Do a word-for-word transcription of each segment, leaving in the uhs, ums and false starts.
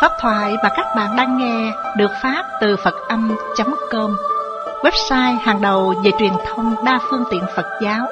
Pháp thoại mà các bạn đang nghe được phát từ Phật âm chấm com, website hàng đầu về truyền thông đa phương tiện Phật giáo.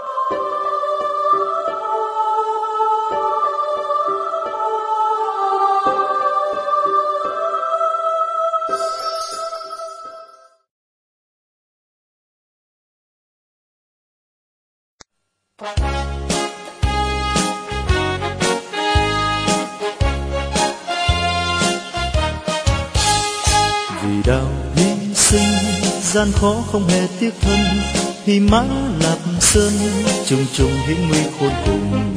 Vì đạo hy sinh gian khó không hề tiếc thân, thì mã Lạp Sơn trùng trùng hiểm nguy khôn cùng.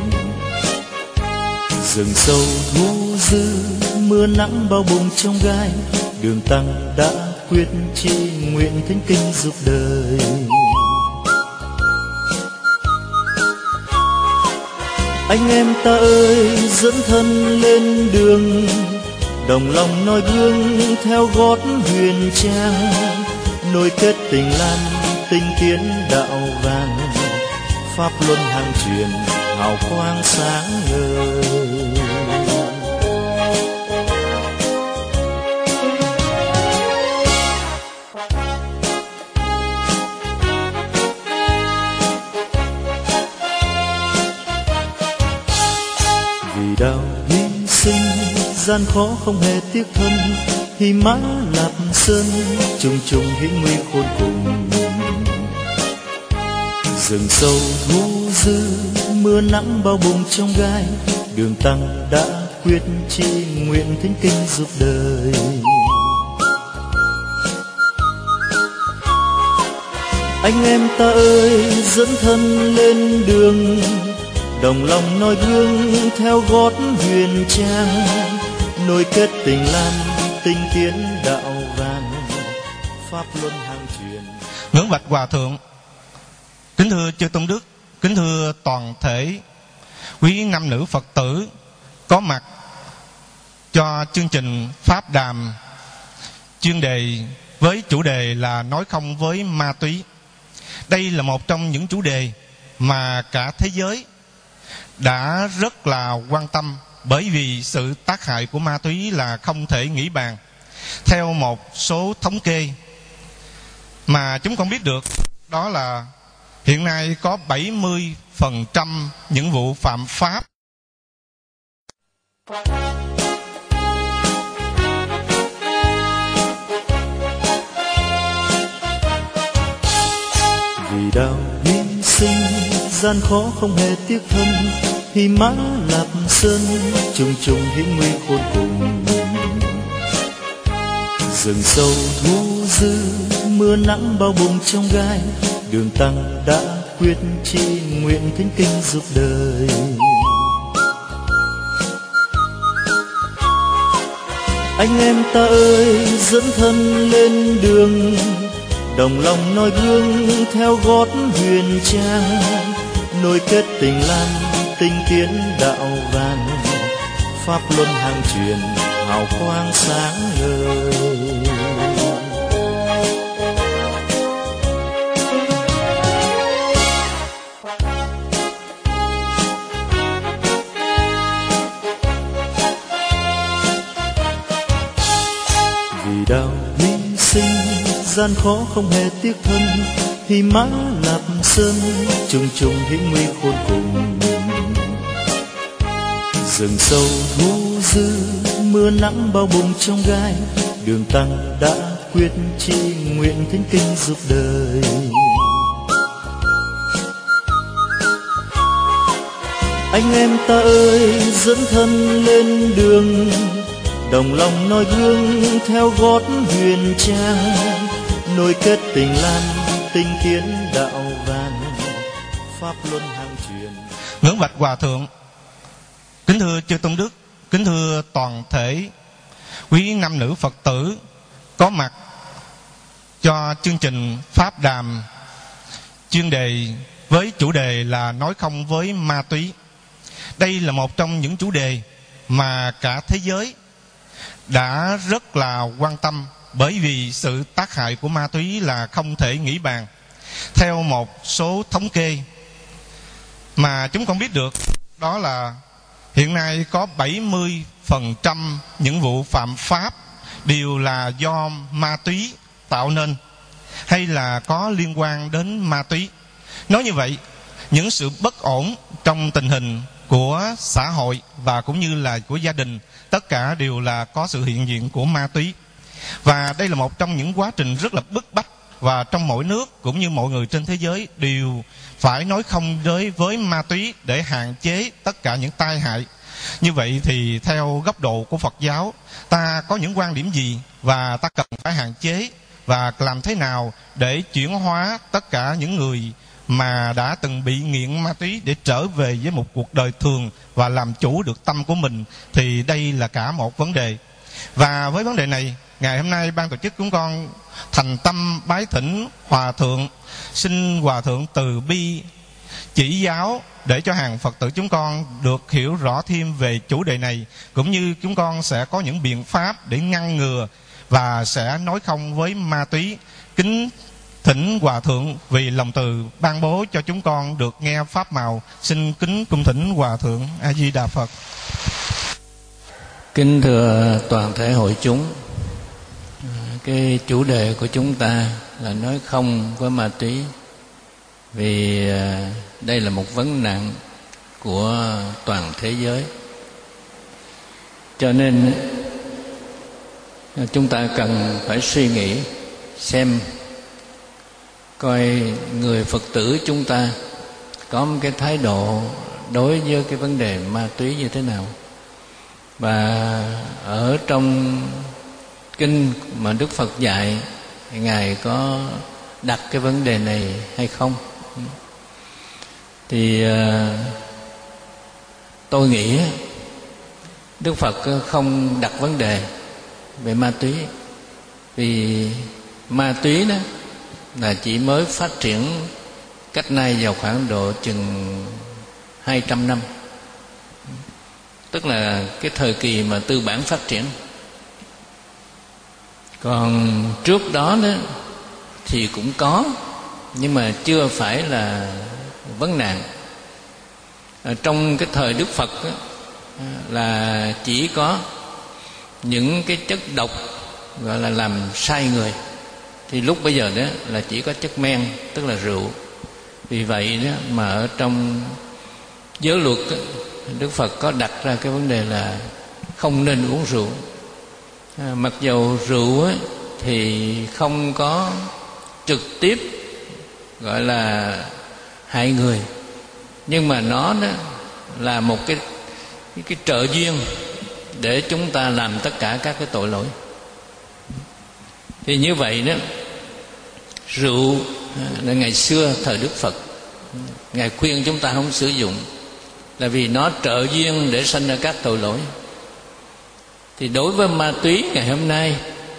Rừng sâu thu dư mưa nắng bao bùng trong gai, đường tăng đã quyết chi nguyện thánh kinh giúp đời. Anh em ta ơi dẫn thân lên đường, đồng lòng noi gương theo gót huyền trang, nối kết tình lan tinh tiến đạo vàng, pháp luân hàng truyền hào quang sáng ngời. Vì đạo hy sinh gian khó không hề tiếc thân, thì mã Lạp Sơn trùng trùng hiểm nguy khôn cùng. Rừng sâu thu dư mưa nắng bao bùng trong gai, đường tăng đã quyết chi nguyện thánh kinh giúp đời. Anh em ta ơi dẫn thân lên đường, đồng lòng noi gương theo gót huyền trang, nối kết tình lan tinh tiến đạo vàng, pháp luân hàng truyền. Ngưỡng bạch Hòa thượng, kính thưa chư tôn đức, kính thưa toàn thể quý nam nữ Phật tử có mặt cho chương trình pháp đàm chuyên đề với chủ đề là nói không với ma túy. Đây là một trong những chủ đề mà cả thế giới đã rất là quan tâm, bởi vì sự tác hại của ma túy là không thể nghĩ bàn. Theo một số thống kê mà chúng con biết được, đó là hiện nay có bảy mươi phần trăm những vụ phạm pháp vì đạo hy sinh gian khó không hề tiếc thân, thì mã Lạp Sơn trùng trùng hiểm nguy khôn cùng. Rừng sâu thu dư mưa nắng bao bùng trong gai, đường tăng đã quyết chi nguyện thánh kinh giúp đời. Anh em ta ơi dẫn thân lên đường, đồng lòng noi gương theo gót huyền trang, nối kết tình lan tinh tiến đạo vàng, pháp luân hàng truyền hào quang sáng ngời. Vì đạo hy sinh gian khó không hề tiếc thân, thì mã Lạp Sơn trùng trùng hiểm nguy khôn cùng. Rừng sâu thu dư mưa nắng bao bùng trong gai, đường tăng đã quyết chi nguyện thánh kinh giúp đời. Anh em ta ơi dẫn thân lên đường, đồng lòng noi gương theo gót huyền trang, nối kết tình lan tinh tiến đạo vàng, pháp luân hàng truyền. Ngưỡng bạch Hòa thượng, kính thưa chư tôn đức, kính thưa toàn thể quý nam nữ Phật tử có mặt cho chương trình pháp đàm chuyên đề với chủ đề là nói không với ma túy. Đây là một trong những chủ đề mà cả thế giới đã rất là quan tâm, bởi vì sự tác hại của ma túy là không thể nghĩ bàn. Theo một số thống kê mà chúng con biết được, đó là hiện nay có bảy mươi phần trăm những vụ phạm pháp đều là do ma túy tạo nên, hay là có liên quan đến ma túy. Nói như vậy, những sự bất ổn trong tình hình của xã hội và cũng như là của gia đình, tất cả đều là có sự hiện diện của ma túy. Và đây là một trong những quá trình rất là bức bách, và trong mỗi nước cũng như mọi người trên thế giới đều phải nói không với với ma túy để hạn chế tất cả những tai hại. Như vậy thì theo góc độ của Phật giáo, ta có những quan điểm gì và ta cần phải hạn chế và làm thế nào để chuyển hóa tất cả những người mà đã từng bị nghiện ma túy để trở về với một cuộc đời thường và làm chủ được tâm của mình, thì đây là cả một vấn đề. Và với vấn đề này, ngày hôm nay ban tổ chức chúng con thành tâm bái thỉnh Hòa Thượng, xin Hòa Thượng từ bi chỉ giáo để cho hàng Phật tử chúng con được hiểu rõ thêm về chủ đề này, cũng như chúng con sẽ có những biện pháp để ngăn ngừa và sẽ nói không với ma túy. Kính thỉnh Hòa Thượng vì lòng từ ban bố cho chúng con được nghe pháp màu. Xin kính cung thỉnh Hòa Thượng. A Di Đà Phật. Kính thưa toàn thể hội chúng, cái chủ đề của chúng ta là nói không với ma túy, vì đây là một vấn nạn của toàn thế giới. Cho nên chúng ta cần phải suy nghĩ xem coi người Phật tử chúng ta có một cái thái độ đối với cái vấn đề ma túy như thế nào. Và ở trong kinh mà Đức Phật dạy, Ngài có đặt cái vấn đề này hay không? Thì tôi nghĩ Đức Phật không đặt vấn đề về ma túy, vì ma túy đó là chỉ mới phát triển cách nay vào khoảng độ chừng hai trăm năm, tức là cái thời kỳ mà tư bản phát triển. Còn trước đó đó thì cũng có, nhưng mà chưa phải là vấn nạn. Ở trong cái thời Đức Phật đó, là chỉ có những cái chất độc gọi là làm sai người, thì lúc bây giờ đó là chỉ có chất men, tức là rượu. Vì vậy đó mà ở trong giới luật đó, Đức Phật có đặt ra cái vấn đề là không nên uống rượu. À, mặc dầu rượu ấy, thì không có trực tiếp gọi là hại người, nhưng mà nó đó là một cái cái, cái trợ duyên để chúng ta làm tất cả các cái tội lỗi. Thì như vậy đó, rượu là ngày xưa thời Đức Phật Ngài khuyên chúng ta không sử dụng, là vì nó trợ duyên để sanh ra các tội lỗi. Thì đối với ma túy ngày hôm nay,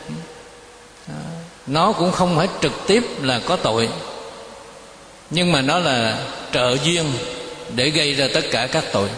nó cũng không phải trực tiếp là có tội, nhưng mà nó là trợ duyên để gây ra tất cả các tội.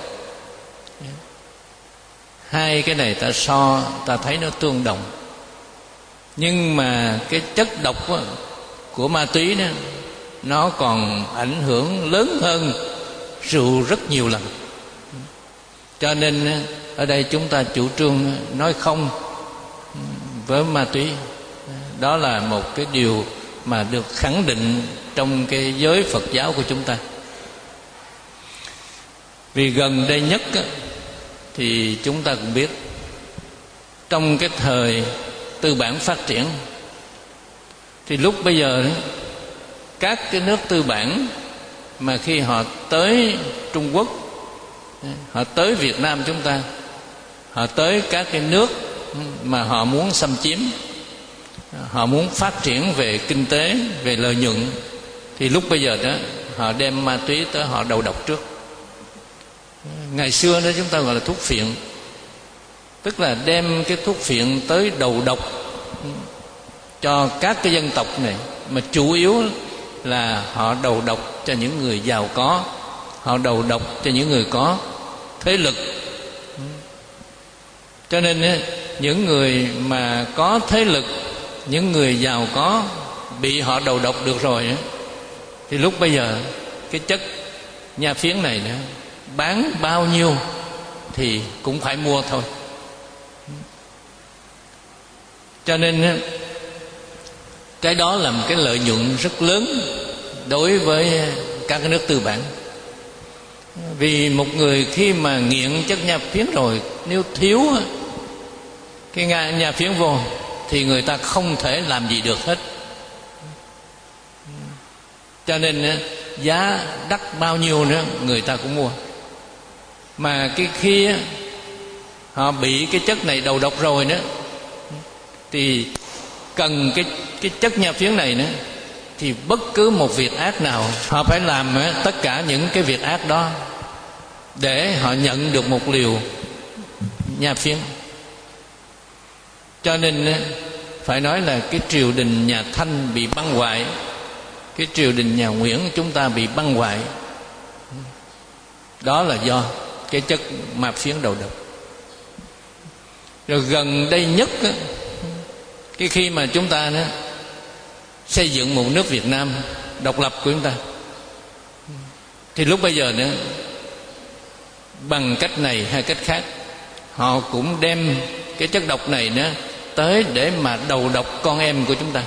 Hai cái này ta so, ta thấy nó tương đồng. Nhưng mà cái chất độc của ma túy đó, nó còn ảnh hưởng lớn hơn rượu rất nhiều lần. Cho nên ở đây chúng ta chủ trương nói không với ma túy. Đó là một cái điều mà được khẳng định trong cái giới Phật giáo của chúng ta. Vì gần đây nhất thì chúng ta cũng biết, trong cái thời tư bản phát triển, thì lúc bây giờ các cái nước tư bản mà khi họ tới Trung Quốc, họ tới Việt Nam chúng ta, họ tới các cái nước mà họ muốn xâm chiếm, họ muốn phát triển về kinh tế, về lợi nhuận, thì lúc bây giờ đó họ đem ma túy tới họ đầu độc trước. Ngày xưa đó chúng ta gọi là thuốc phiện, tức là đem cái thuốc phiện tới đầu độc cho các cái dân tộc này, mà chủ yếu là họ đầu độc cho những người giàu có, họ đầu độc cho những người có thế lực. Cho nên những người mà có thế lực, những người giàu có bị họ đầu độc được rồi, thì lúc bây giờ cái chất nha phiến này nữa bán bao nhiêu thì cũng phải mua thôi. Cho nên cái đó là một cái lợi nhuận rất lớn đối với các cái nước tư bản. Vì một người khi mà nghiện chất nha phiến rồi, nếu thiếu cái nha phiến vô thì người ta không thể làm gì được hết. Cho nên giá đắt bao nhiêu nữa người ta cũng mua. Mà cái khi họ bị cái chất này đầu độc rồi nữa thì cần cái cái chất nha phiến này nữa, thì bất cứ một việc ác nào họ phải làm tất cả những cái việc ác đó để họ nhận được một liều nha phiến. Cho nên phải nói là cái triều đình nhà Thanh bị băng hoại, cái triều đình nhà Nguyễn chúng ta bị băng hoại, đó là do cái chất ma phiến đầu độc. Rồi gần đây nhất cái khi mà chúng ta đó xây dựng một nước Việt Nam độc lập của chúng ta, thì lúc bây giờ nữa bằng cách này hay cách khác, họ cũng đem cái chất độc này nữa tới để mà đầu độc con em của chúng ta.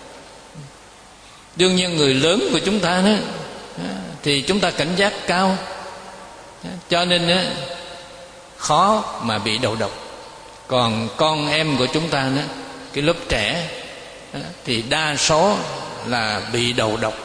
Đương nhiên người lớn của chúng ta đó thì chúng ta cảnh giác cao, cho nên đó, khó mà bị đầu độc. Còn con em của chúng ta đó, cái lớp trẻ đó, thì đa số là bị đầu độc.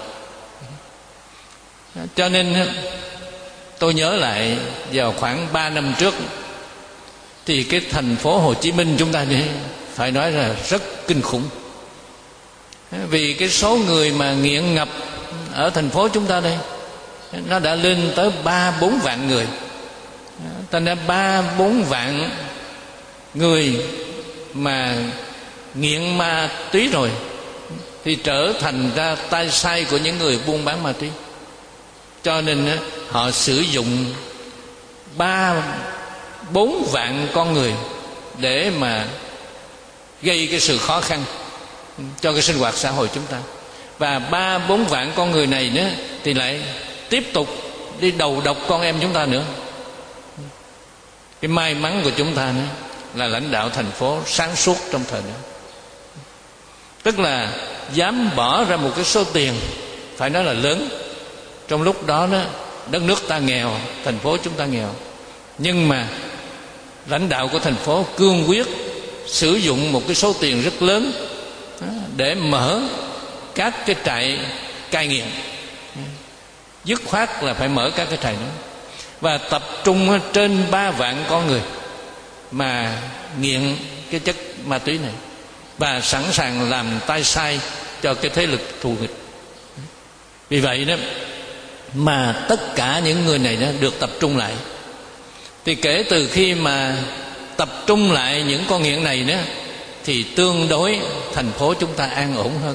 Cho nên tôi nhớ lại vào khoảng ba năm trước thì cái thành phố Hồ Chí Minh chúng ta này phải nói là rất kinh khủng. Vì cái số người mà nghiện ngập ở thành phố chúng ta đây nó đã lên tới ba bốn vạn người. Thành ra ba bốn vạn người mà nghiện ma túy rồi thì trở thành ra tay sai của những người buôn bán ma túy. Cho nên họ sử dụng ba bốn vạn con người để mà gây cái sự khó khăn cho cái sinh hoạt xã hội chúng ta. Và ba bốn vạn con người này nữa thì lại tiếp tục đi đầu độc con em chúng ta nữa. Cái may mắn của chúng ta nữa là lãnh đạo thành phố sáng suốt trong thời đó, tức là dám bỏ ra một cái số tiền phải nói là lớn. Trong lúc đó đó đất nước ta nghèo, thành phố chúng ta nghèo, nhưng mà lãnh đạo của thành phố cương quyết sử dụng một cái số tiền rất lớn để mở các cái trại cai nghiện. Dứt khoát là phải mở các cái trại đó và tập trung trên ba vạn con người mà nghiện cái chất ma túy này, và sẵn sàng làm tay sai cho cái thế lực thù nghịch. Vì vậy đó mà tất cả những người này đó được tập trung lại, thì kể từ khi mà tập trung lại những con nghiện này đó thì tương đối thành phố chúng ta an ổn hơn.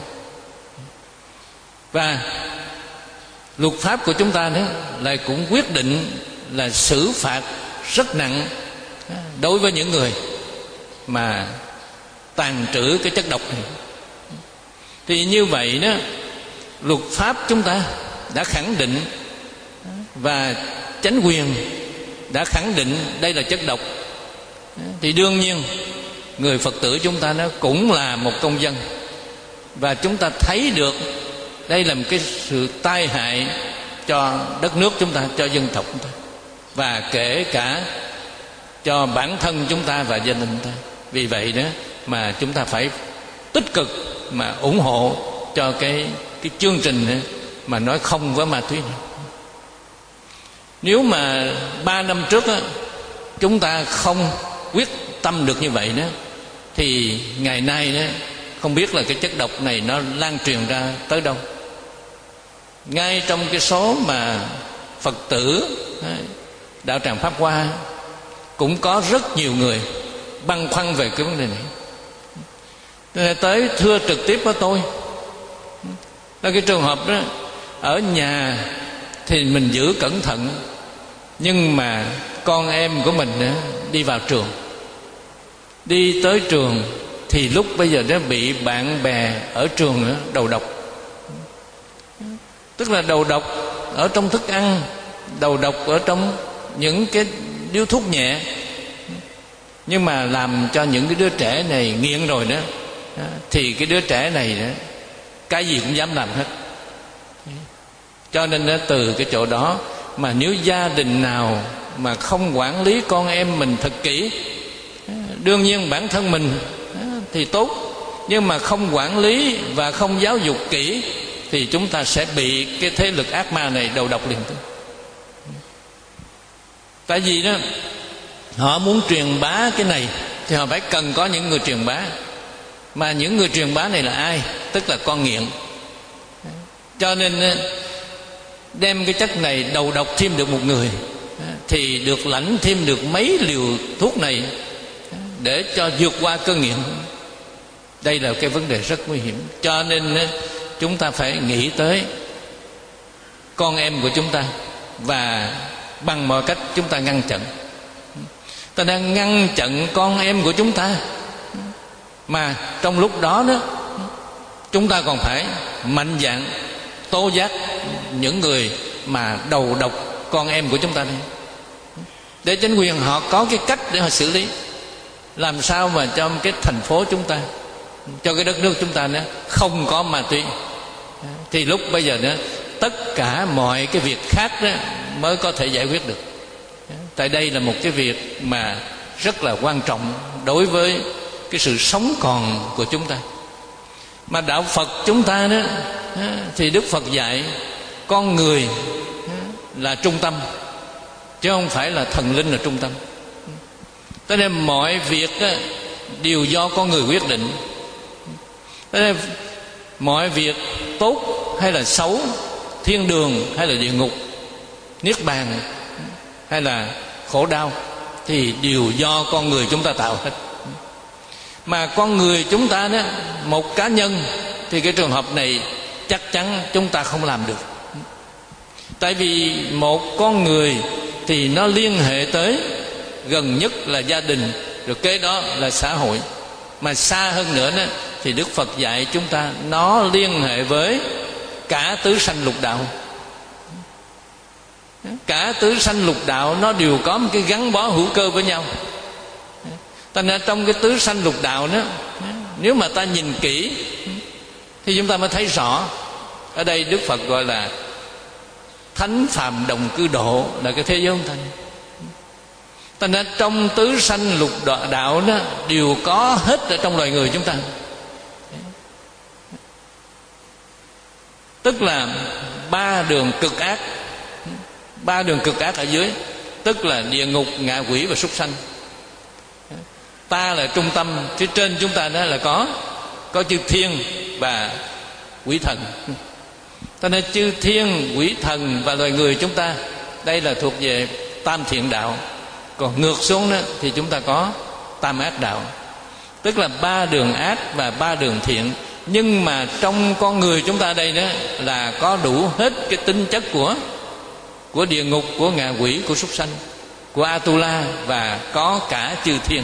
Và luật pháp của chúng ta đó lại cũng quyết định là xử phạt rất nặng đối với những người mà tàn trữ cái chất độc này. Thì như vậy đó, luật pháp chúng ta đã khẳng định và chánh quyền đã khẳng định đây là chất độc, thì đương nhiên người Phật tử chúng ta nó cũng là một công dân, và chúng ta thấy được đây là một cái sự tai hại cho đất nước chúng ta, cho dân tộc chúng ta, và kể cả cho bản thân chúng ta và gia đình chúng ta. Vì vậy đó mà chúng ta phải tích cực mà ủng hộ cho cái cái chương trình này, mà nói không với ma túy này. Nếu mà ba năm trước á, chúng ta không quyết tâm được như vậy đó, thì ngày nay đó không biết là cái chất độc này nó lan truyền ra tới đâu. Ngay trong cái số mà Phật tử đạo tràng Pháp Hoa cũng có rất nhiều người băn khoăn về cái vấn đề này, tới thưa trực tiếp với tôi. Đó, cái trường hợp đó ở nhà thì mình giữ cẩn thận, nhưng mà con em của mình đó, đi vào trường, đi tới trường thì lúc bây giờ nó bị bạn bè ở trường đó, đầu độc. Tức là đầu độc ở trong thức ăn, đầu độc ở trong những cái điếu thuốc nhẹ, nhưng mà làm cho những cái đứa trẻ này nghiện rồi đó, thì cái đứa trẻ này đó, cái gì cũng dám làm hết. Cho nên đó, từ cái chỗ đó mà nếu gia đình nào mà không quản lý con em mình thật kỹ, đương nhiên bản thân mình thì tốt, nhưng mà không quản lý và không giáo dục kỹ thì chúng ta sẽ bị cái thế lực ác ma này đầu độc liền thôi. Tại vì đó họ muốn truyền bá cái này thì họ phải cần có những người truyền bá. Mà những người truyền bá này là ai? Tức là con nghiện. Cho nên đem cái chất này đầu độc thêm được một người thì được lãnh thêm được mấy liều thuốc này để cho vượt qua cơn nghiện. Đây là cái vấn đề rất nguy hiểm. Cho nên chúng ta phải nghĩ tới con em của chúng ta, và bằng mọi cách chúng ta ngăn chặn. Ta đang ngăn chặn con em của chúng ta, mà trong lúc đó đó chúng ta còn phải mạnh dạn tố giác những người mà đầu độc con em của chúng ta này, để chính quyền họ có cái cách để họ xử lý. Làm sao mà cho cái thành phố chúng ta, cho cái đất nước chúng ta nữa không có ma túy, thì lúc bây giờ nữa tất cả mọi cái việc khác đó mới có thể giải quyết được. Tại đây là một cái việc mà rất là quan trọng đối với cái sự sống còn của chúng ta. Mà đạo Phật chúng ta đó thì Đức Phật dạy con người là trung tâm, chứ không phải là thần linh là trung tâm. Cho nên mọi việc đều do con người quyết định. Cho nên mọi việc tốt hay là xấu, thiên đường hay là địa ngục, niết bàn hay là khổ đau, thì đều do con người chúng ta tạo hết. Mà con người chúng ta đó, một cá nhân, thì cái trường hợp này chắc chắn chúng ta không làm được. Tại vì một con người thì nó liên hệ tới gần nhất là gia đình, rồi kế đó là xã hội. Mà xa hơn nữa đó, thì Đức Phật dạy chúng ta nó liên hệ với cả tứ sanh lục đạo. Cả tứ sanh lục đạo nó đều có một cái gắn bó hữu cơ với nhau. Cho nên trong cái tứ sanh lục đạo đó, nếu mà ta nhìn kỹ thì chúng ta mới thấy rõ. Ở đây Đức Phật gọi là thánh phàm đồng cư độ, là cái thế giới không thanh. Cho nên trong tứ sanh lục đạo đó đều có hết ở trong loài người chúng ta. Tức là ba đường cực ác, ba đường cực ác ở dưới, tức là địa ngục, ngạ quỷ và súc sanh. Ta là trung tâm, phía trên chúng ta đó là có có chư thiên và quỷ thần. Cho nên chư thiên, quỷ thần và loài người chúng ta, đây là thuộc về tam thiện đạo. Còn ngược xuống đó thì chúng ta có tam ác đạo, tức là ba đường ác và ba đường thiện. Nhưng mà trong con người chúng ta đây đó là có đủ hết cái tính chất của của địa ngục, của ngạ quỷ, của súc sanh, của Atula, và có cả chư thiên.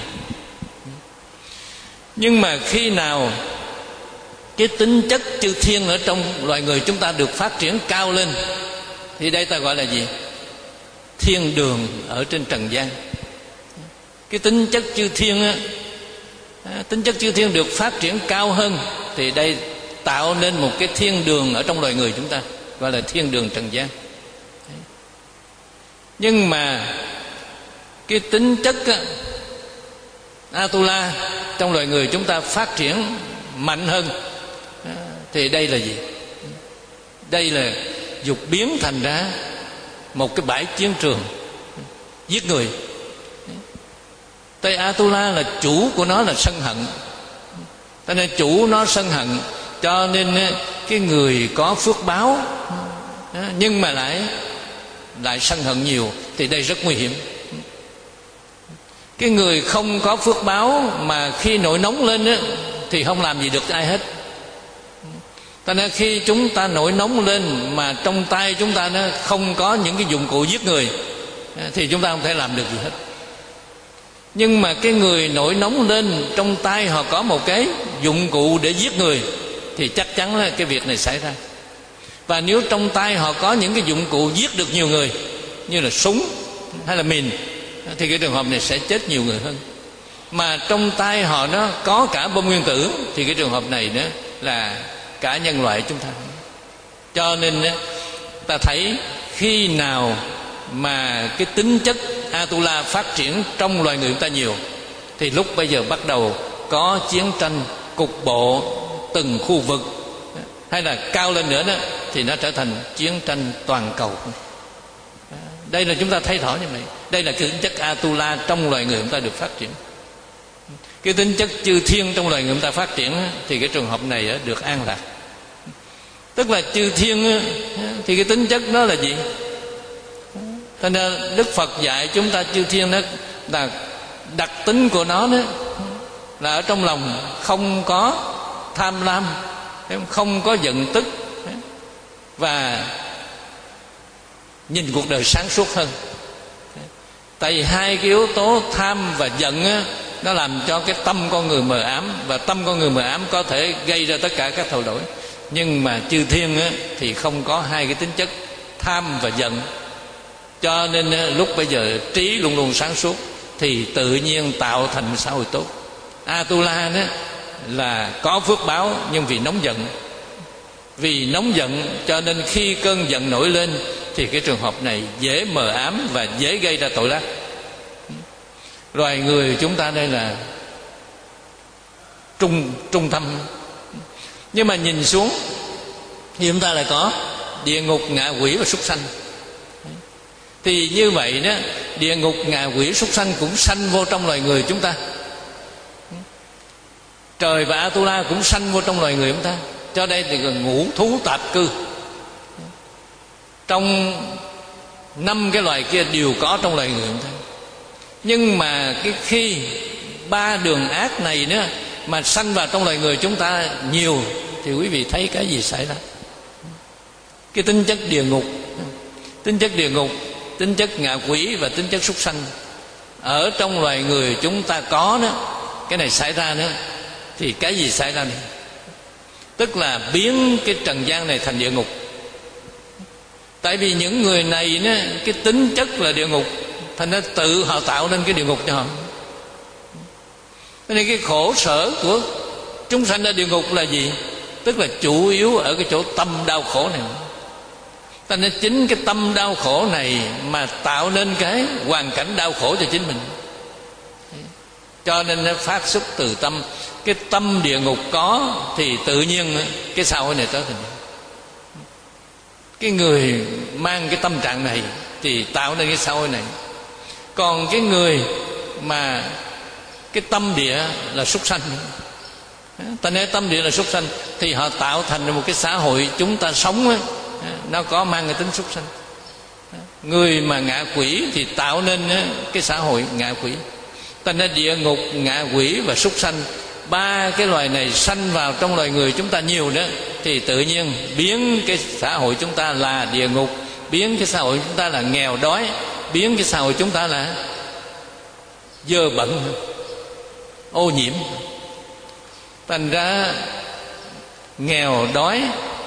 Nhưng mà khi nào cái tính chất chư thiên ở trong loài người chúng ta được phát triển cao lên, thì đây ta gọi là gì? Thiên đường ở trên trần gian. Cái tính chất chư thiên á, tính chất chư thiên được phát triển cao hơn, thì đây tạo nên một cái thiên đường ở trong loài người chúng ta, gọi là thiên đường trần gian. Nhưng mà cái tính chất á, Atula trong loài người chúng ta phát triển mạnh hơn, thì đây là gì? Đây là dục biến thành ra một cái bãi chiến trường giết người. Tây Atula là chủ của nó là sân hận, cho nên chủ nó sân hận, cho nên cái người có phước báo nhưng mà lại lại sân hận nhiều, thì đây rất nguy hiểm. Cái người không có phước báo mà khi nổi nóng lên á, thì không làm gì được ai hết. Cho nên khi chúng ta nổi nóng lên mà trong tay chúng ta nó không có những cái dụng cụ giết người, thì chúng ta không thể làm được gì hết. Nhưng mà cái người nổi nóng lên trong tay họ có một cái dụng cụ để giết người, thì chắc chắn là cái việc này xảy ra. Và nếu trong tay họ có những cái dụng cụ giết được nhiều người, như là súng hay là mìn, thì cái trường hợp này sẽ chết nhiều người hơn. Mà trong tay họ nó có cả bom nguyên tử thì cái trường hợp này nữa là cả nhân loại chúng ta. Cho nên ta thấy khi nào mà cái tính chất Atula phát triển trong loài người chúng ta nhiều thì lúc bây giờ bắt đầu có chiến tranh cục bộ từng khu vực, hay là cao lên nữa đó thì nó trở thành chiến tranh toàn cầu. Đây là chúng ta thấy rõ như vậy. Đây là cái tính chất Atula trong loài người chúng ta được phát triển. Cái tính chất chư thiên trong loài người chúng ta phát triển thì cái trường hợp này được an lạc. Tức là chư thiên thì cái tính chất đó là gì? Cho nên Đức Phật dạy chúng ta chư thiên đó là đặc tính của nó đó là ở trong lòng không có tham lam, không có giận tức, và nhìn cuộc đời sáng suốt hơn. Tại vì hai cái yếu tố tham và giận á, nó làm cho cái tâm con người mờ ám, và tâm con người mờ ám có thể gây ra tất cả các tội lỗi. Nhưng mà chư thiên á, thì không có hai cái tính chất tham và giận. Cho nên á, lúc bây giờ trí luôn luôn sáng suốt thì tự nhiên tạo thành xã hội tốt. Atula đó là có phước báo, nhưng vì nóng giận, vì nóng giận cho nên khi cơn giận nổi lên thì cái trường hợp này dễ mờ ám và dễ gây ra tội ác. Loài người chúng ta đây là trung trung tâm, nhưng mà nhìn xuống thì chúng ta lại có địa ngục, ngạ quỷ và súc sanh. Thì như vậy đó, địa ngục, ngạ quỷ, súc sanh cũng sanh vô trong loài người chúng ta. Trời và Atula cũng sanh vô trong loài người chúng ta. Cho đây thì là ngũ thú tạp cư. Trong năm cái loài kia đều có trong loài người chúng ta. Nhưng mà cái khi ba đường ác này nữa mà sanh vào trong loài người chúng ta nhiều thì quý vị thấy cái gì xảy ra? Cái tính chất địa ngục, tính chất địa ngục, tính chất ngạ quỷ và tính chất súc sanh ở trong loài người chúng ta có đó, cái này xảy ra nữa thì cái gì xảy ra này? Tức là biến cái trần gian này thành địa ngục. Tại vì những người này đó, cái tính chất là địa ngục, thành ra tự họ tạo nên cái địa ngục cho họ. Cho nên cái khổ sở của chúng sanh ra địa ngục là gì? Tức là chủ yếu ở cái chỗ tâm đau khổ này. Cho nên chính cái tâm đau khổ này mà tạo nên cái hoàn cảnh đau khổ cho chính mình. Cho nên nó phát xuất từ tâm. Cái tâm địa ngục có thì tự nhiên cái xã hội này trở thành. Cái người mang cái tâm trạng này thì tạo nên cái xã hội này. Còn cái người mà cái tâm địa là súc sanh, ta nói tâm địa là súc sanh thì họ tạo thành một cái xã hội chúng ta sống á, nó có mang cái tính súc sanh. Người mà ngạ quỷ thì tạo nên cái xã hội ngạ quỷ. Ta nói địa ngục, ngạ quỷ và súc sanh, ba cái loài này sanh vào trong loài người chúng ta nhiều đó thì tự nhiên biến cái xã hội chúng ta là địa ngục, biến cái xã hội chúng ta là nghèo đói, biến cái xã hội chúng ta là dơ bẩn, ô nhiễm. Thành ra nghèo đói,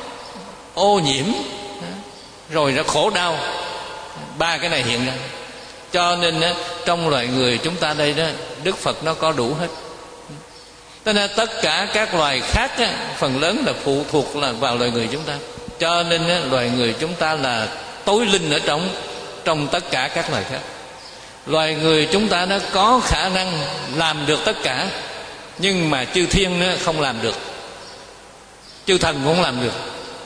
ô nhiễm rồi nó khổ đau, ba cái này hiện ra. Cho nên trong loài người chúng ta đây đó, Đức Phật nó có đủ hết. Cho nên tất cả các loài khác á, phần lớn là phụ thuộc là vào loài người chúng ta. Cho nên á, loài người chúng ta là tối linh ở trong trong tất cả các loài khác. Loài người chúng ta nó có khả năng làm được tất cả, nhưng mà chư thiên nó không làm được, chư thần cũng không làm được.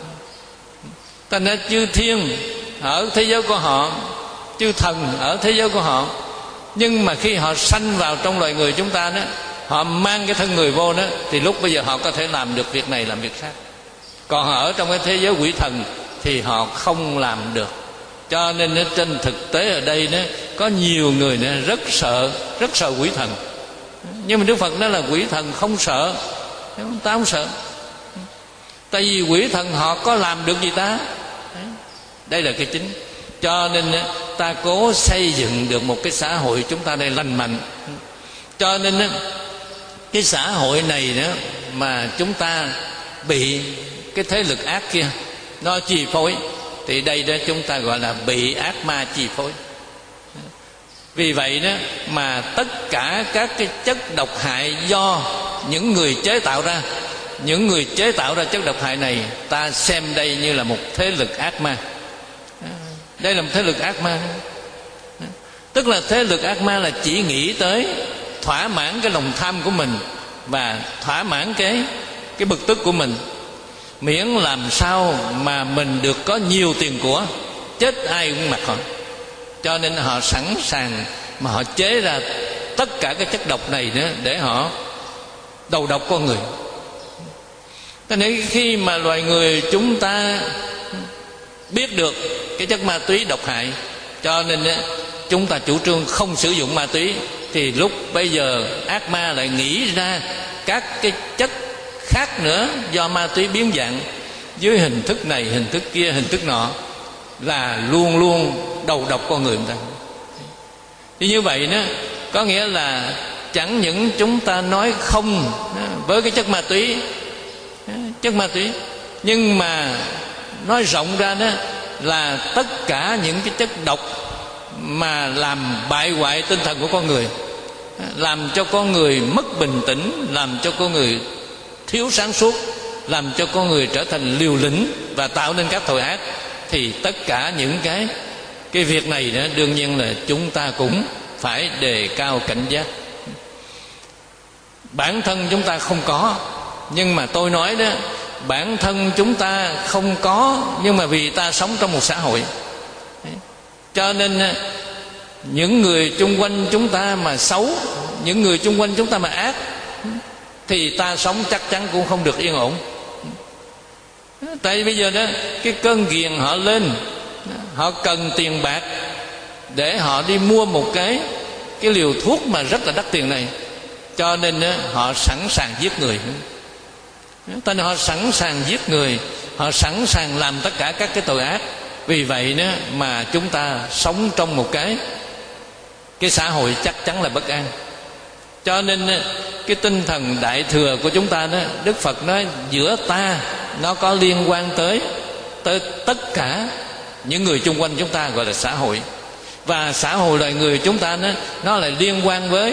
Cho nên chư thiên ở thế giới của họ, chư thần ở thế giới của họ, nhưng mà khi họ sanh vào trong loài người chúng ta đó, họ mang cái thân người vô đó, thì lúc bây giờ họ có thể làm được việc này làm việc khác. Còn họ ở trong cái thế giới quỷ thần thì họ không làm được. Cho nên trên thực tế ở đây đó, có nhiều người đó rất sợ, rất sợ quỷ thần. Nhưng mà Đức Phật nói là quỷ thần không sợ, ta không sợ. Tại vì quỷ thần họ có làm được gì ta? Đây là cái chính. Cho nên ta cố xây dựng được một cái xã hội chúng ta đây lành mạnh. Cho nên cái xã hội này đó mà chúng ta bị cái thế lực ác kia nó chi phối, thì đây đó chúng ta gọi là bị ác ma chi phối. Vì vậy đó mà tất cả các cái chất độc hại do những người chế tạo ra, những người chế tạo ra chất độc hại này, ta xem đây như là một thế lực ác ma. Đây là một thế lực ác ma. Tức là thế lực ác ma là chỉ nghĩ tới thỏa mãn cái lòng tham của mình và thỏa mãn cái cái bực tức của mình, miễn làm sao mà mình được có nhiều tiền của, chết ai cũng mặc họ. Cho nên họ sẵn sàng mà họ chế ra tất cả cái chất độc này nữa để họ đầu độc con người. Cho nên khi mà loài người chúng ta biết được cái chất ma túy độc hại, cho nên chúng ta chủ trương không sử dụng ma túy, thì lúc bây giờ ác ma lại nghĩ ra các cái chất khác nữa do ma túy biến dạng dưới hình thức này, hình thức kia, hình thức nọ, là luôn luôn đầu độc con người ta. Thì như vậy đó, có nghĩa là chẳng những chúng ta nói không với cái chất ma túy, chất ma túy, nhưng mà nói rộng ra đó là tất cả những cái chất độc mà làm bại hoại tinh thần của con người, làm cho con người mất bình tĩnh, làm cho con người thiếu sáng suốt, làm cho con người trở thành liều lĩnh và tạo nên các tội ác, thì tất cả những cái cái việc này đó, đương nhiên là chúng ta cũng phải đề cao cảnh giác. Bản thân chúng ta không có, nhưng mà tôi nói đó, bản thân chúng ta không có, nhưng mà vì ta sống trong một xã hội, cho nên những người chung quanh chúng ta mà xấu, những người chung quanh chúng ta mà ác, thì ta sống chắc chắn cũng không được yên ổn. Tại bây giờ đó, cái cơn ghiền họ lên, họ cần tiền bạc để họ đi mua một cái cái liều thuốc mà rất là đắt tiền này, cho nên đó, họ sẵn sàng giết người. Cho nên họ sẵn sàng giết người, họ sẵn sàng làm tất cả các cái tội ác. Vì vậy đó mà chúng ta sống trong một cái cái xã hội chắc chắn là bất an. Cho nên cái tinh thần đại thừa của chúng ta đó, Đức Phật nói giữa ta nó có liên quan tới tới tất cả những người chung quanh chúng ta, gọi là xã hội. Và xã hội loài người chúng ta đó, nó lại liên quan với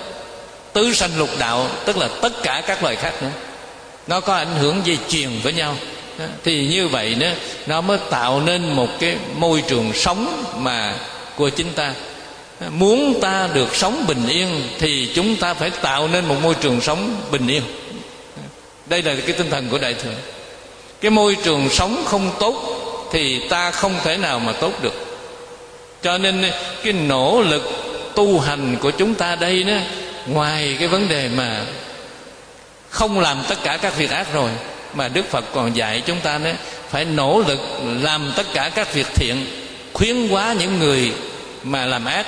tứ sanh lục đạo, tức là tất cả các loài khác nữa. Nó có ảnh hưởng dây chuyền với nhau. Thì như vậy đó, nó mới tạo nên một cái môi trường sống mà của chính ta. Muốn ta được sống bình yên thì chúng ta phải tạo nên một môi trường sống bình yên. Đây là cái tinh thần của Đại Thừa. Cái môi trường sống không tốt thì ta không thể nào mà tốt được. Cho nên cái nỗ lực tu hành của chúng ta đây đó, ngoài cái vấn đề mà không làm tất cả các việc ác rồi, mà Đức Phật còn dạy chúng ta đó, phải nỗ lực làm tất cả các việc thiện, khuyến hóa những người mà làm ác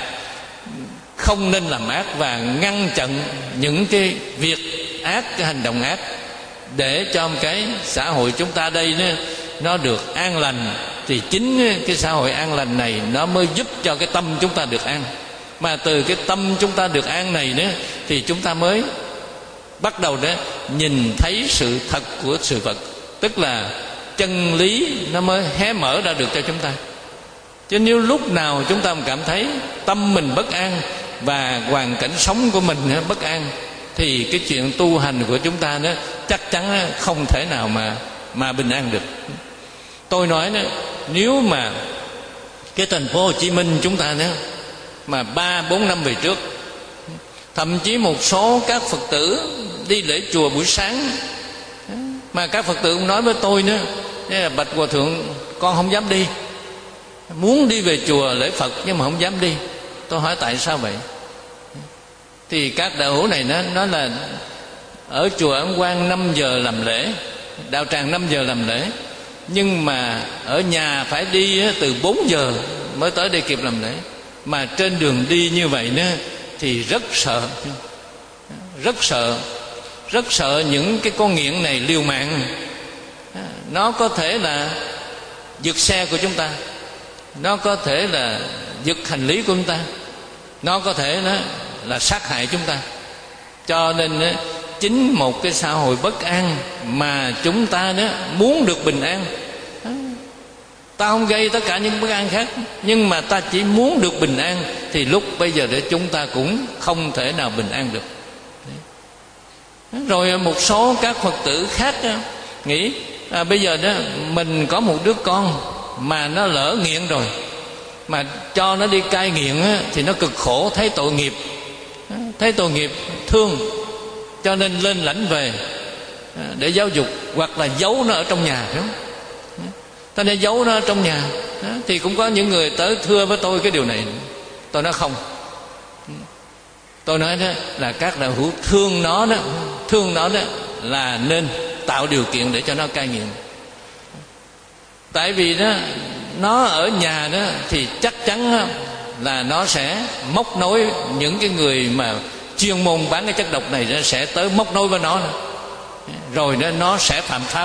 không nên làm ác, và ngăn chặn những cái việc ác, cái hành động ác, để cho cái xã hội chúng ta đây nó, nó được an lành. Thì chính cái xã hội an lành này nó mới giúp cho cái tâm chúng ta được an. Mà từ cái tâm chúng ta được an này nữa, thì chúng ta mới bắt đầu đó nhìn thấy sự thật của sự vật, tức là chân lý nó mới hé mở ra được cho chúng ta. Chứ nếu lúc nào chúng ta cảm thấy tâm mình bất an và hoàn cảnh sống của mình bất an, thì cái chuyện tu hành của chúng ta đó chắc chắn không thể nào mà mà bình an được. Tôi nói đó, nếu mà cái thành phố Hồ Chí Minh chúng ta đó mà ba bốn năm về trước, thậm chí một số các Phật tử đi lễ chùa buổi sáng, mà các Phật tử cũng nói với tôi nữa, là bạch Hòa Thượng, con không dám đi, muốn đi về chùa lễ Phật nhưng mà không dám đi. Tôi hỏi tại sao vậy? Thì các đạo hữu này nó nói là ở chùa Ấn Quang năm giờ làm lễ, đạo tràng năm giờ làm lễ, nhưng mà ở nhà phải đi từ bốn giờ mới tới đây kịp làm lễ. Mà trên đường đi như vậy nữa thì rất sợ, rất sợ, rất sợ những cái con nghiện này liều mạng. Nó có thể là giật xe của chúng ta, nó có thể là giật hành lý của chúng ta, nó có thể nó là sát hại chúng ta. Cho nên chính một cái xã hội bất an mà chúng ta đó muốn được bình an, ta không gây tất cả những bất an khác, nhưng mà ta chỉ muốn được bình an, thì lúc bây giờ để chúng ta cũng không thể nào bình an được. Rồi một số các Phật tử khác nghĩ à, bây giờ đó mình có một đứa con mà nó lỡ nghiện rồi, mà cho nó đi cai nghiện á, thì nó cực khổ, thấy tội nghiệp, thấy tội nghiệp thương, cho nên lên lãnh về để giáo dục, hoặc là giấu nó ở trong nhà, phải không? Ta nên giấu nó ở trong nhà. Thì cũng có những người tới thưa với tôi cái điều này. Tôi nói không, tôi nói đó là các đạo hữu thương nó đó, thương nó đó là nên tạo điều kiện để cho nó cai nghiện. Tại vì đó nó ở nhà đó thì chắc chắn đó, là nó sẽ móc nối những cái người mà chuyên môn bán cái chất độc này, nó sẽ tới móc nối với nó nữa. Rồi đó nó sẽ phạm pháp,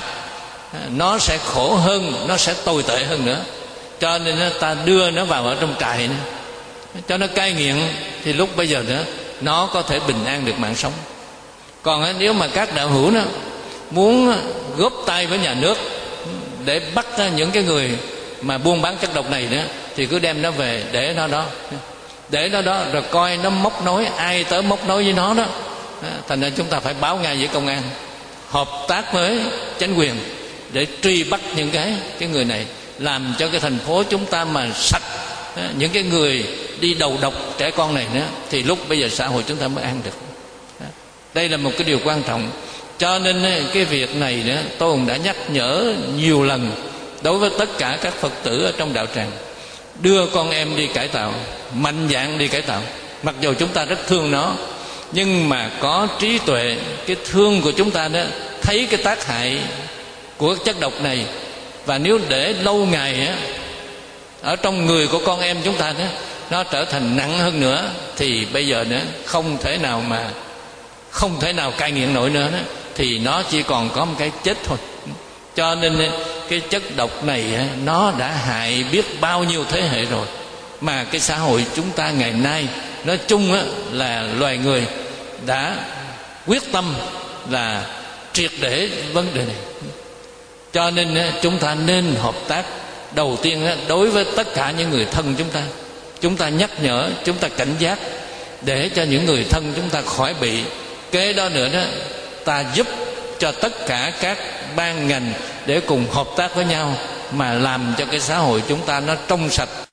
nó sẽ khổ hơn, nó sẽ tồi tệ hơn nữa. Cho nên đó, ta đưa nó vào ở trong trại nữa, cho nó cai nghiện, thì lúc bây giờ nữa nó có thể bình an được mạng sống. Còn nếu mà các đạo hữu đó muốn góp tay với nhà nước để bắt những cái người mà buôn bán chất độc này nữa, thì cứ đem nó về để nó đó, để nó đó, rồi coi nó móc nối, ai tới móc nối với nó đó. Thành ra chúng ta phải báo ngay với công an, hợp tác với chính quyền để truy bắt những cái cái người này, làm cho cái thành phố chúng ta mà sạch những cái người đi đầu độc trẻ con này nữa, thì lúc bây giờ xã hội chúng ta mới an được. Đây là một cái điều quan trọng. Cho nên cái việc này nữa, tôi cũng đã nhắc nhở nhiều lần đối với tất cả các Phật tử ở trong đạo tràng, đưa con em đi cải tạo, mạnh dạn đi cải tạo. Mặc dù chúng ta rất thương nó, nhưng mà có trí tuệ, cái thương của chúng ta đó, thấy cái tác hại của chất độc này, và nếu để lâu ngày á, ở trong người của con em chúng ta đó, nó trở thành nặng hơn nữa, thì bây giờ nữa không thể nào mà không thể nào cai nghiện nổi nữa đó, thì nó chỉ còn có một cái chết thôi. Cho nên cái chất độc này nó đã hại biết bao nhiêu thế hệ rồi, mà cái xã hội chúng ta ngày nay nói chung á, là loài người đã quyết tâm là triệt để vấn đề này. Cho nên chúng ta nên hợp tác. Đầu tiên đối với tất cả những người thân chúng ta, chúng ta nhắc nhở, chúng ta cảnh giác để cho những người thân chúng ta khỏi bị. Kế đó nữa đó, ta giúp cho tất cả các ban ngành để cùng hợp tác với nhau, mà làm cho cái xã hội chúng ta nó trong sạch,